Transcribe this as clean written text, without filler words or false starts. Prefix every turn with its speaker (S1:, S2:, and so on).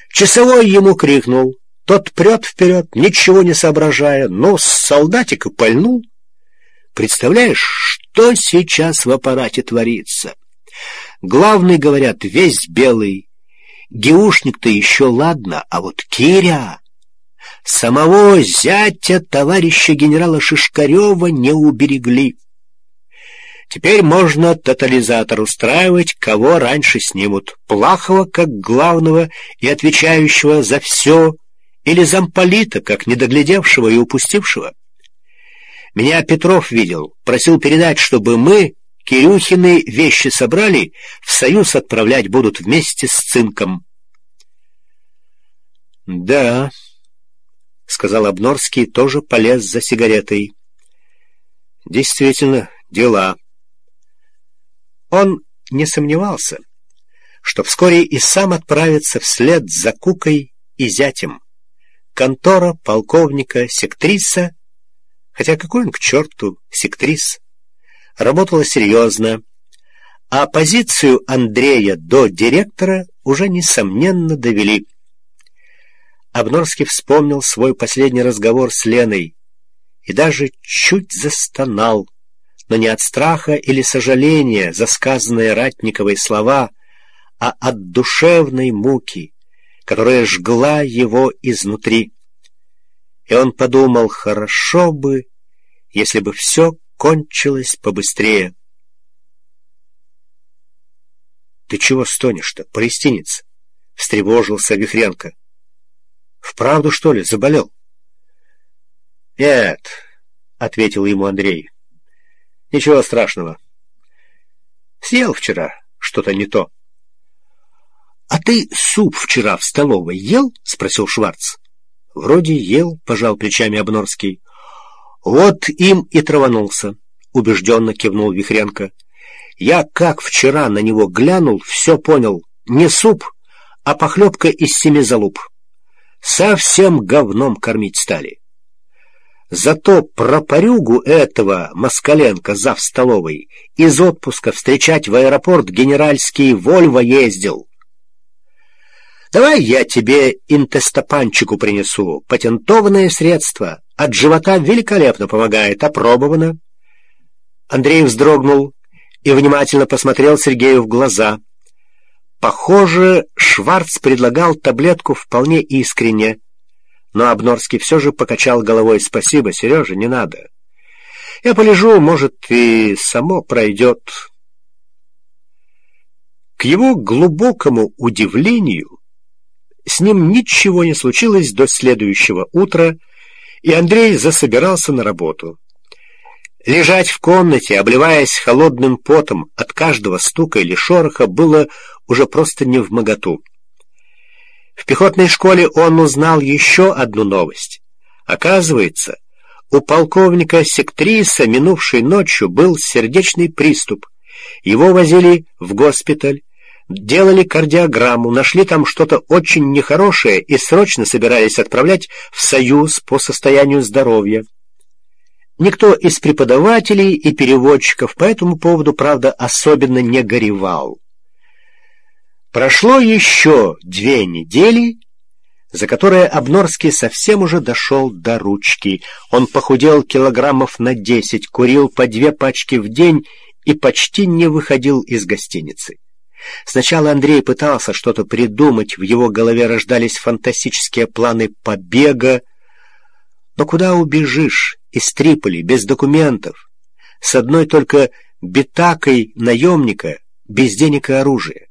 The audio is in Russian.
S1: Часовой ему крикнул. Тот прет вперед, ничего не соображая, но солдатик и пальнул. Представляешь, что сейчас в аппарате творится? Главный, говорят, весь белый. Геушник-то еще ладно, а вот Киря... Самого зятя товарища генерала Шишкарева не уберегли. Теперь можно тотализатор устраивать, кого раньше снимут. Плахова, как главного и отвечающего за все, или замполита, как недоглядевшего и упустившего. Меня Петров видел, просил передать, чтобы мы, Кирюхины, вещи собрали, в Союз отправлять будут вместе с цинком. «Да», — сказал Обнорский, тоже полез за сигаретой. «Действительно, дела». Он не сомневался, что вскоре и сам отправится вслед за Кукой и зятем. Контора полковника Сектриса, хотя какой он к черту Сектрис, работала серьезно, а позицию Андрея до директора уже несомненно довели. Обнорский вспомнил свой последний разговор с Леной и даже чуть застонал, но не от страха или сожаления за сказанные Ратниковой слова, а от душевной муки, которая жгла его изнутри. И он подумал, хорошо бы, если бы все кончилось побыстрее. «Ты чего стонешь-то, палестинец?» — встревожился Вихренко. «Вправду, что ли, заболел?» «Нет», — ответил ему Андрей. «Ничего страшного. Съел вчера что-то не то». «А ты суп вчера в столовой ел?» — спросил Шварц. «Вроде ел», — пожал плечами Обнорский. «Вот им и траванулся», — убежденно кивнул Вихренко. «Я как вчера на него глянул, все понял. Не суп, а похлебка из 7 залуп. Совсем говном кормить стали. Зато про порюгу этого Москаленко зав. Столовой из отпуска встречать в аэропорт генеральский Вольво ездил. Давай я тебе интестопанчику принесу. Патентованное средство. От живота великолепно помогает. Опробовано». Андрей вздрогнул и внимательно посмотрел Сергею в глаза. Похоже, Шварц предлагал таблетку вполне искренне, но Обнорский все же покачал головой. «Спасибо, Сережа, не надо. Я полежу, может, и само пройдет». К его глубокому удивлению, с ним ничего не случилось до следующего утра, и Андрей засобирался на работу. Лежать в комнате, обливаясь холодным потом от каждого стука или шороха, было уже просто невмоготу. В пехотной школе он узнал еще одну новость. Оказывается, у полковника Сектриса минувшей ночью был сердечный приступ. Его возили в госпиталь, делали кардиограмму, нашли там что-то очень нехорошее и срочно собирались отправлять в Союз по состоянию здоровья. Никто из преподавателей и переводчиков по этому поводу, правда, особенно не горевал. Прошло еще 2 недели, за которые Обнорский совсем уже дошел до ручки. Он похудел килограммов на 10, курил по 2 пачки в день и почти не выходил из гостиницы. Сначала Андрей пытался что-то придумать, в его голове рождались фантастические планы побега. Но куда убежишь из Триполи без документов, с одной только битакой наемника, без денег и оружия?